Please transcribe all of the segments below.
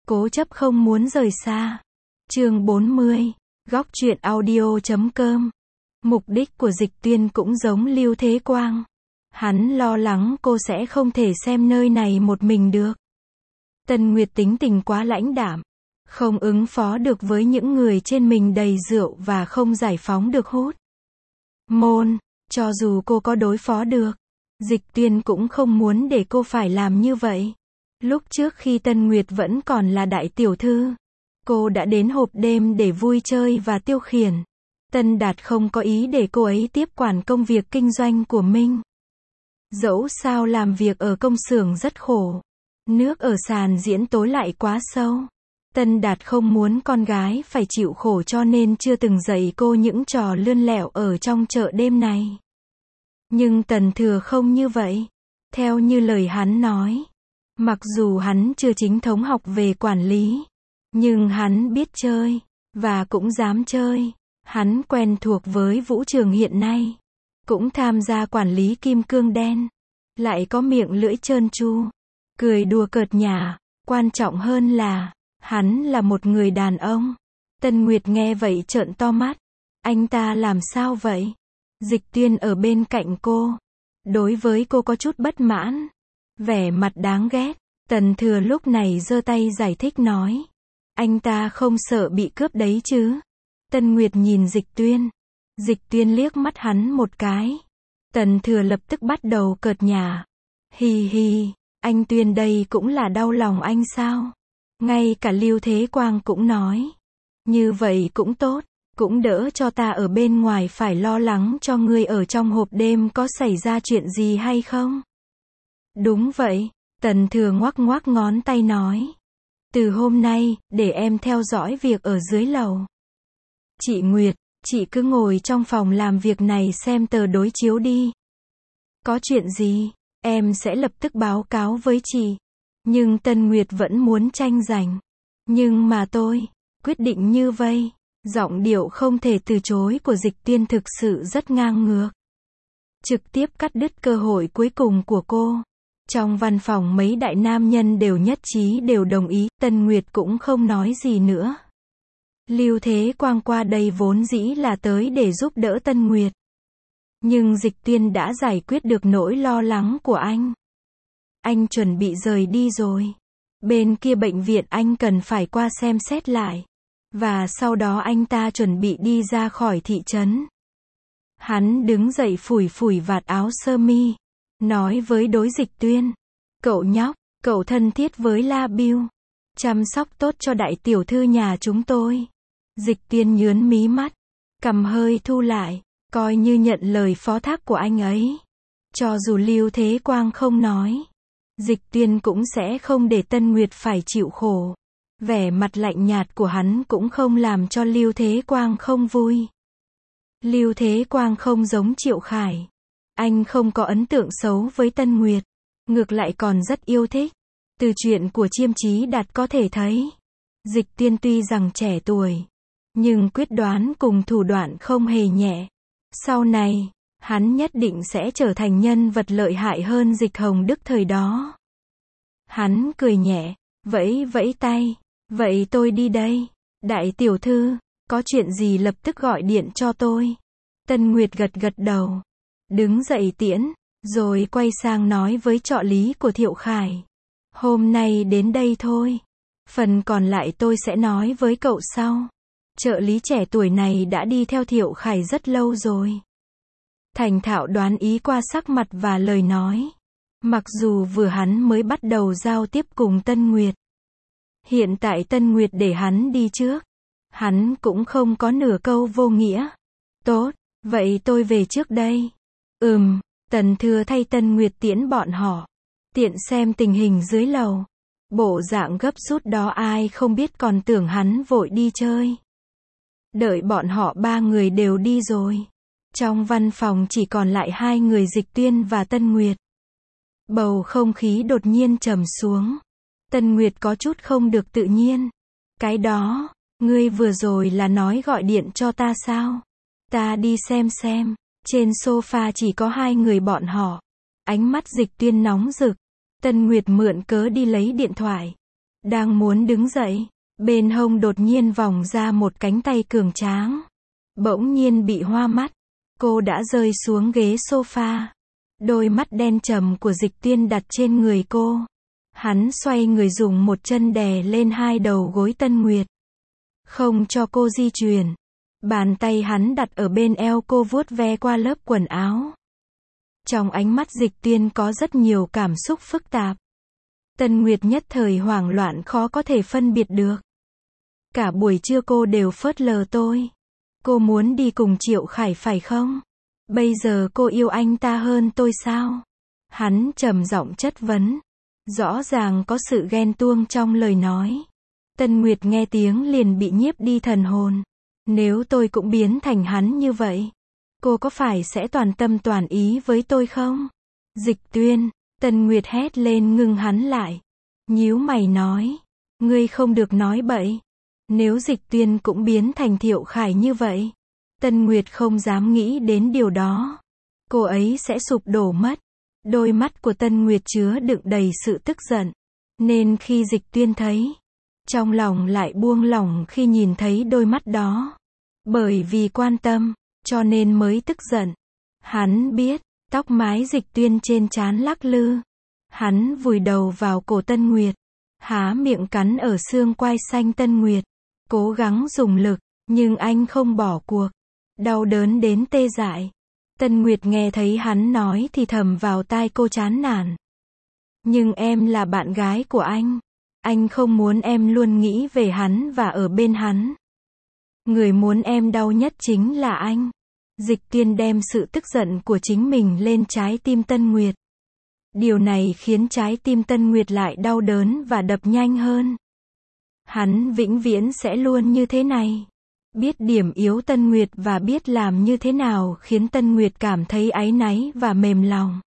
Cố chấp không muốn rời xa. Chương 40. Góc truyện audio.com. Mục đích của Dịch Tuyên cũng giống Lưu Thế Quang. Hắn lo lắng cô sẽ không thể xem nơi này một mình được. Tân Nguyệt tính tình quá lãnh đạm, không ứng phó được với những người trên mình đầy rượu và không giải phóng được hút môn. Cho dù cô có đối phó được, Dịch Tuyên cũng không muốn để cô phải làm như vậy. Lúc trước khi Tân Nguyệt vẫn còn là đại tiểu thư, cô đã đến hộp đêm để vui chơi và tiêu khiển. Tân Đạt không có ý để cô ấy tiếp quản công việc kinh doanh của mình. Dẫu sao làm việc ở công xưởng rất khổ. Nước ở sàn diễn tối lại quá sâu. Tân Đạt không muốn con gái phải chịu khổ cho nên chưa từng dạy cô những trò lươn lẹo ở trong chợ đêm này. Nhưng Tần Thừa không như vậy. Theo như lời hắn nói, mặc dù hắn chưa chính thống học về quản lý, nhưng hắn biết chơi, và cũng dám chơi. Hắn quen thuộc với vũ trường hiện nay, cũng tham gia quản lý kim cương đen, lại có miệng lưỡi trơn tru, cười đùa cợt nhả, quan trọng hơn là, hắn là một người đàn ông. Tân Nguyệt nghe vậy trợn to mắt, anh ta làm sao vậy? Dịch Tuyên ở bên cạnh cô, đối với cô có chút bất mãn, vẻ mặt đáng ghét. Tần Thừa lúc này giơ tay giải thích nói, anh ta không sợ bị cướp đấy chứ? Tân Nguyệt nhìn Dịch Tuyên. Dịch Tuyên liếc mắt hắn một cái. Tần Thừa lập tức bắt đầu cợt nhả. Hì hì, anh Tuyên đây cũng là đau lòng anh sao? Ngay cả Lưu Thế Quang cũng nói, như vậy cũng tốt, cũng đỡ cho ta ở bên ngoài phải lo lắng cho ngươi ở trong hộp đêm có xảy ra chuyện gì hay không? Đúng vậy, Tần Thừa ngoắc ngoắc ngón tay nói. Từ hôm nay, để em theo dõi việc ở dưới lầu. Chị Nguyệt, chị cứ ngồi trong phòng làm việc này xem tờ đối chiếu đi. Có chuyện gì, em sẽ lập tức báo cáo với chị. Nhưng Tân Nguyệt vẫn muốn tranh giành. Nhưng mà tôi, quyết định như vây. Giọng điệu không thể từ chối của Dịch Tuyên thực sự rất ngang ngược. Trực tiếp cắt đứt cơ hội cuối cùng của cô. Trong văn phòng mấy đại nam nhân đều nhất trí đều đồng ý, Tân Nguyệt cũng không nói gì nữa. Lưu Thế Quang qua đây vốn dĩ là tới để giúp đỡ Tân Nguyệt. Nhưng Dịch Tuyên đã giải quyết được nỗi lo lắng của anh. Anh chuẩn bị rời đi rồi. Bên kia bệnh viện anh cần phải qua xem xét lại. Và sau đó anh ta chuẩn bị đi ra khỏi thị trấn. Hắn đứng dậy phủi phủi vạt áo sơ mi, nói với đối Dịch Tuyên. Cậu nhóc, cậu thân thiết với La Biêu. Chăm sóc tốt cho đại tiểu thư nhà chúng tôi. Dịch Tuyên nhướng mí mắt, cằm hơi thu lại, coi như nhận lời phó thác của anh ấy. Cho dù Lưu Thế Quang không nói, Dịch Tuyên cũng sẽ không để Tân Nguyệt phải chịu khổ. Vẻ mặt lạnh nhạt của hắn cũng không làm cho Lưu Thế Quang không vui. Lưu Thế Quang không giống Triệu Khải. Anh không có ấn tượng xấu với Tân Nguyệt. Ngược lại còn rất yêu thích. Từ chuyện của Chiêm Chí Đạt có thể thấy, Dịch Tuyên tuy rằng trẻ tuổi, nhưng quyết đoán cùng thủ đoạn không hề nhẹ. Sau này, hắn nhất định sẽ trở thành nhân vật lợi hại hơn Dịch Hồng Đức thời đó. Hắn cười nhẹ, vẫy vẫy tay. Vậy tôi đi đây. Đại tiểu thư, có chuyện gì lập tức gọi điện cho tôi. Tân Nguyệt gật gật đầu. Đứng dậy tiễn, rồi quay sang nói với trợ lý của Thiệu Khải. Hôm nay đến đây thôi. Phần còn lại tôi sẽ nói với cậu sau. Trợ lý trẻ tuổi này đã đi theo Thiệu Khải rất lâu rồi. Thành thạo đoán ý qua sắc mặt và lời nói. Mặc dù vừa hắn mới bắt đầu giao tiếp cùng Tân Nguyệt. Hiện tại Tân Nguyệt để hắn đi trước. Hắn cũng không có nửa câu vô nghĩa. Tốt, vậy tôi về trước đây. Tần Thừa thay Tân Nguyệt tiễn bọn họ. Tiện xem tình hình dưới lầu. Bộ dạng gấp rút đó ai không biết còn tưởng hắn vội đi chơi. Đợi bọn họ ba người đều đi rồi. Trong văn phòng chỉ còn lại hai người Dịch Tuyên và Tân Nguyệt. Bầu không khí đột nhiên trầm xuống. Tân Nguyệt có chút không được tự nhiên. Cái đó, ngươi vừa rồi là nói gọi điện cho ta sao? Ta đi xem. Trên sofa chỉ có hai người bọn họ. Ánh mắt Dịch Tuyên nóng rực. Tân Nguyệt mượn cớ đi lấy điện thoại. Đang muốn đứng dậy, bên hông đột nhiên vòng ra một cánh tay cường tráng. Bỗng nhiên bị hoa mắt, cô đã rơi xuống ghế sofa. Đôi mắt đen trầm của Dịch Tuyên đặt trên người cô. Hắn xoay người dùng một chân đè lên hai đầu gối Tân Nguyệt, không cho cô di chuyển. Bàn tay hắn đặt ở bên eo cô vuốt ve qua lớp quần áo. Trong ánh mắt Dịch Tuyên có rất nhiều cảm xúc phức tạp. Tân Nguyệt nhất thời hoảng loạn khó có thể phân biệt được. Cả buổi trưa cô đều phớt lờ tôi. Cô muốn đi cùng Triệu Khải phải không? Bây giờ cô yêu anh ta hơn tôi sao? Hắn trầm giọng chất vấn. Rõ ràng có sự ghen tuông trong lời nói. Tân Nguyệt nghe tiếng liền bị nhiếp đi thần hồn. Nếu tôi cũng biến thành hắn như vậy, cô có phải sẽ toàn tâm toàn ý với tôi không? Dịch Tuyên, Tân Nguyệt hét lên ngưng hắn lại. Nhíu mày nói, ngươi không được nói bậy. Nếu Dịch Tuyên cũng biến thành Thiệu Khải như vậy, Tân Nguyệt không dám nghĩ đến điều đó. Cô ấy sẽ sụp đổ mất. Đôi mắt của Tân Nguyệt chứa đựng đầy sự tức giận. Nên khi Dịch Tuyên thấy, trong lòng lại buông lỏng khi nhìn thấy đôi mắt đó. Bởi vì quan tâm, cho nên mới tức giận. Hắn biết, tóc mái Dịch Tuyên trên trán lắc lư. Hắn vùi đầu vào cổ Tân Nguyệt, há miệng cắn ở xương quai xanh Tân Nguyệt. Cố gắng dùng lực, nhưng anh không bỏ cuộc. Đau đớn đến tê dại. Tân Nguyệt nghe thấy hắn nói thì thầm vào tai cô chán nản. Nhưng em là bạn gái của anh. Anh không muốn em luôn nghĩ về hắn và ở bên hắn. Người muốn em đau nhất chính là anh. Dịch Tuyên đem sự tức giận của chính mình lên trái tim Tân Nguyệt. Điều này khiến trái tim Tân Nguyệt lại đau đớn và đập nhanh hơn. Hắn vĩnh viễn sẽ luôn như thế này. Biết điểm yếu Tân Nguyệt và biết làm như thế nào khiến Tân Nguyệt cảm thấy áy náy và mềm lòng.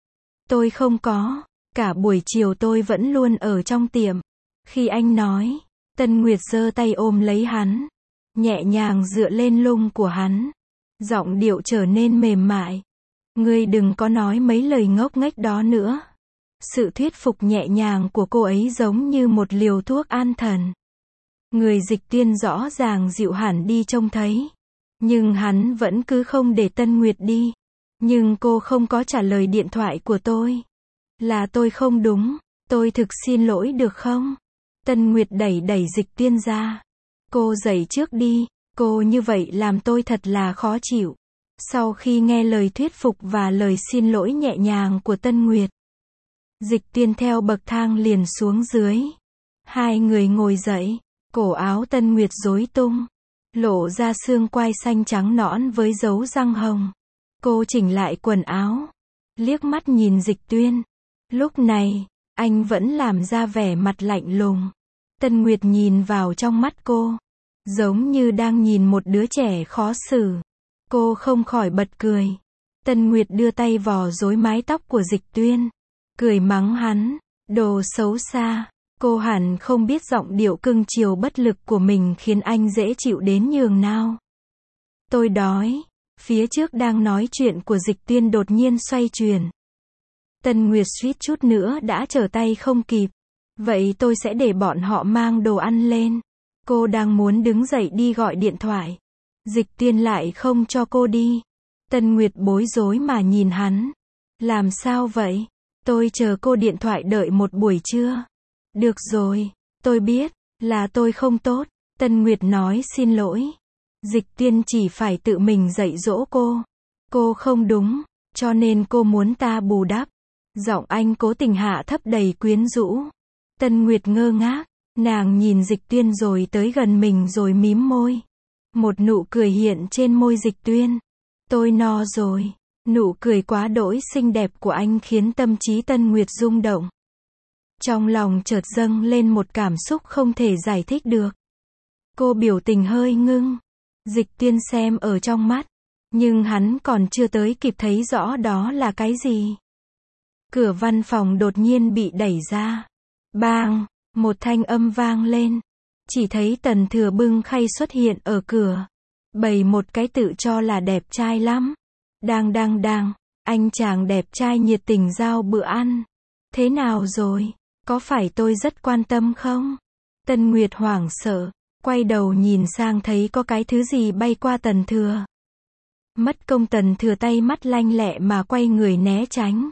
Tôi không có. Cả buổi chiều tôi vẫn luôn ở trong tiệm. Khi anh nói, Tân Nguyệt giơ tay ôm lấy hắn, nhẹ nhàng dựa lên lưng của hắn. Giọng điệu trở nên mềm mại. Ngươi đừng có nói mấy lời ngốc nghếch đó nữa. Sự thuyết phục nhẹ nhàng của cô ấy giống như một liều thuốc an thần. Người Dịch Tuyên rõ ràng dịu hẳn đi trông thấy. Nhưng hắn vẫn cứ không để Tân Nguyệt đi. Nhưng cô không có trả lời điện thoại của tôi. Là tôi không đúng. Tôi thực xin lỗi được không? Tân Nguyệt đẩy Dịch Tuyên ra. Cô dậy trước đi. Cô như vậy làm tôi thật là khó chịu. Sau khi nghe lời thuyết phục và lời xin lỗi nhẹ nhàng của Tân Nguyệt, Dịch Tuyên theo bậc thang liền xuống dưới. Hai người ngồi dậy. Cổ áo Tân Nguyệt rối tung, lộ ra xương quai xanh trắng nõn với dấu răng hồng. Cô chỉnh lại quần áo, liếc mắt nhìn Dịch Tuyên. Lúc này, anh vẫn làm ra vẻ mặt lạnh lùng. Tân Nguyệt nhìn vào trong mắt cô, giống như đang nhìn một đứa trẻ khó xử. Cô không khỏi bật cười. Tân Nguyệt đưa tay vò rối mái tóc của Dịch Tuyên, cười mắng hắn, đồ xấu xa. Cô hẳn không biết giọng điệu cưng chiều bất lực của mình khiến anh dễ chịu đến nhường nào. Tôi đói. Phía trước đang nói chuyện của Dịch Tuyên đột nhiên xoay chuyển. Tân Nguyệt suýt chút nữa đã trở tay không kịp. Vậy tôi sẽ để bọn họ mang đồ ăn lên. Cô đang muốn đứng dậy đi gọi điện thoại. Dịch Tuyên lại không cho cô đi. Tân Nguyệt bối rối mà nhìn hắn. Làm sao vậy? Tôi chờ cô điện thoại đợi một buổi trưa. Được rồi, tôi biết, là tôi không tốt. Tân Nguyệt nói xin lỗi. Dịch Tuyên chỉ phải tự mình dạy dỗ cô. Cô không đúng, cho nên cô muốn ta bù đắp. Giọng anh cố tình hạ thấp đầy quyến rũ. Tân Nguyệt ngơ ngác, nàng nhìn Dịch Tuyên rồi tới gần mình rồi mím môi. Một nụ cười hiện trên môi Dịch Tuyên. Tôi no rồi. Nụ cười quá đỗi xinh đẹp của anh khiến tâm trí Tân Nguyệt rung động. Trong lòng chợt dâng lên một cảm xúc không thể giải thích được. Cô biểu tình hơi ngưng. Dịch Tuyên xem ở trong mắt, nhưng hắn còn chưa tới kịp thấy rõ đó là cái gì. Cửa văn phòng đột nhiên bị đẩy ra. Bang, một thanh âm vang lên. Chỉ thấy Tần Thừa bưng khay xuất hiện ở cửa. Bày một cái tự cho là đẹp trai lắm. Đang, anh chàng đẹp trai nhiệt tình giao bữa ăn. Thế nào rồi? Có phải tôi rất quan tâm không? Tân Nguyệt hoảng sợ, quay đầu nhìn sang thấy có cái thứ gì bay qua Tần Thừa. Mất công Tần Thừa tay mắt lanh lẹ mà quay người né tránh.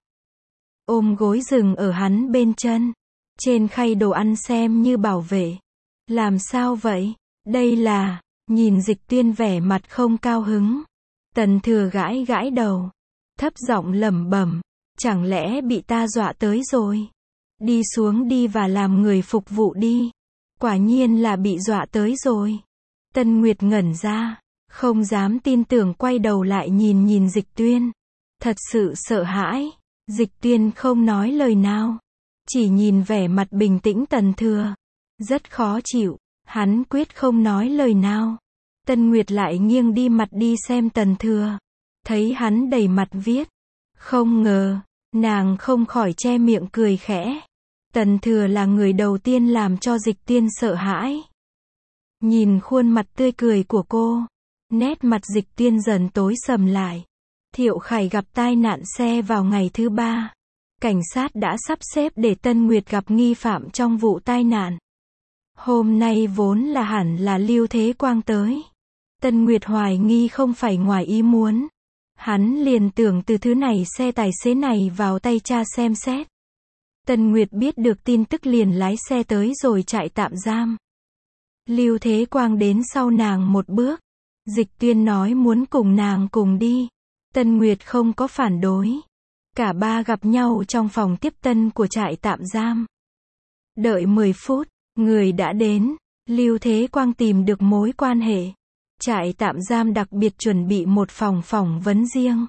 Ôm gối dừng ở hắn bên chân. Trên khay đồ ăn xem như bảo vệ. Làm sao vậy? Đây là, nhìn Dịch Tuyên vẻ mặt không cao hứng. Tần Thừa gãi gãi đầu. Thấp giọng lẩm bẩm, chẳng lẽ bị ta dọa tới rồi? Đi xuống đi và làm người phục vụ đi. Quả nhiên là bị dọa tới rồi. Tân Nguyệt ngẩn ra, không dám tin tưởng quay đầu lại nhìn Dịch Tuyên. Thật sự sợ hãi. Dịch Tuyên không nói lời nào. Chỉ nhìn vẻ mặt bình tĩnh Tần Thừa. Rất khó chịu. Hắn quyết không nói lời nào. Tân Nguyệt lại nghiêng đi mặt đi xem Tần Thừa. Thấy hắn đầy mặt viết. Không ngờ, nàng không khỏi che miệng cười khẽ. Tần Thừa là người đầu tiên làm cho Dịch Tuyên sợ hãi. Nhìn khuôn mặt tươi cười của cô, nét mặt Dịch Tuyên dần tối sầm lại. Thiệu Khải gặp tai nạn xe vào ngày thứ 3. Cảnh sát đã sắp xếp để Tân Nguyệt gặp nghi phạm trong vụ tai nạn. Hôm nay vốn là hẳn là Lưu Thế Quang tới. Tân Nguyệt hoài nghi không phải ngoài ý muốn. Hắn liền tưởng từ thứ này xe tài xế này vào tay cha xem xét. Tân Nguyệt biết được tin tức liền lái xe tới rồi trại tạm giam. Lưu Thế Quang đến sau nàng một bước. Dịch Tuyên nói muốn cùng nàng cùng đi. Tân Nguyệt không có phản đối. Cả ba gặp nhau trong phòng tiếp tân của trại tạm giam. Đợi 10 phút, người đã đến. Lưu Thế Quang tìm được mối quan hệ. Trại tạm giam đặc biệt chuẩn bị một phòng phỏng vấn riêng.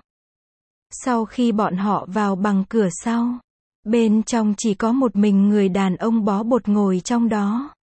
Sau khi bọn họ vào bằng cửa sau, bên trong chỉ có một mình người đàn ông bó bột ngồi trong đó.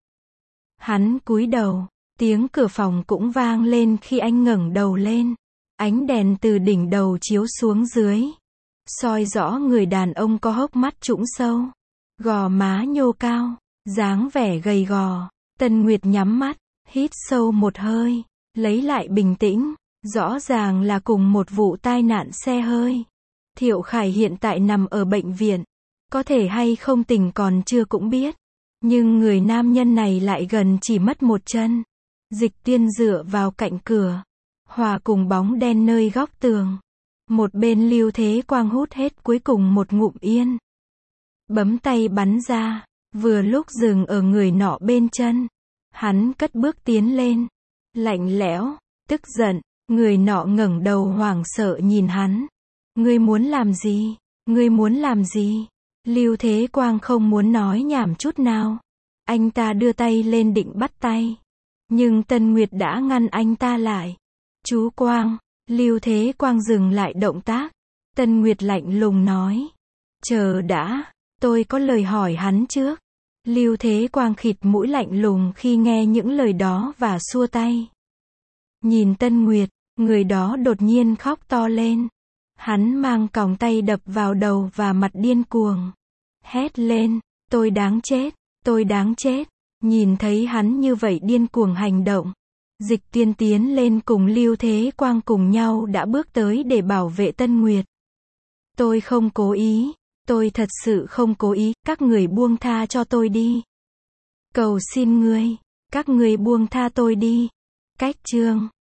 Hắn cúi đầu, tiếng cửa phòng cũng vang lên khi anh ngẩng đầu lên. Ánh đèn từ đỉnh đầu chiếu xuống dưới, soi rõ người đàn ông có hốc mắt trũng sâu, gò má nhô cao, dáng vẻ gầy gò. Tân Nguyệt nhắm mắt, hít sâu một hơi, lấy lại bình tĩnh. Rõ ràng là cùng một vụ tai nạn xe hơi. Thiệu Khải hiện tại nằm ở bệnh viện. Có thể hay không tỉnh còn chưa cũng biết. Nhưng người nam nhân này lại gần chỉ mất một chân. Dịch Tuyên dựa vào cạnh cửa, hòa cùng bóng đen nơi góc tường. Một bên Lưu Thế Quang hút hết cuối cùng một ngụm yên. Bấm tay bắn ra, vừa lúc dừng ở người nọ bên chân. Hắn cất bước tiến lên. Lạnh lẽo, tức giận, người nọ ngẩng đầu hoảng sợ nhìn hắn. Ngươi muốn làm gì? Ngươi muốn làm gì? Lưu Thế Quang không muốn nói nhảm chút nào. Anh ta đưa tay lên định bắt tay. Nhưng Tân Nguyệt đã ngăn anh ta lại. Chú Quang, Lưu Thế Quang dừng lại động tác. Tân Nguyệt lạnh lùng nói. Chờ đã, tôi có lời hỏi hắn trước. Lưu Thế Quang khịt mũi lạnh lùng khi nghe những lời đó và xua tay. Nhìn Tân Nguyệt, người đó đột nhiên khóc to lên. Hắn mang còng tay đập vào đầu và mặt điên cuồng. Hét lên, tôi đáng chết, tôi đáng chết. Nhìn thấy hắn như vậy điên cuồng hành động. Dịch Tuyên tiến lên cùng Lưu Thế Quang cùng nhau đã bước tới để bảo vệ Tân Nguyệt. Tôi không cố ý, tôi thật sự không cố ý, các người buông tha cho tôi đi. Cầu xin ngươi, các ngươi buông tha tôi đi. Cách chương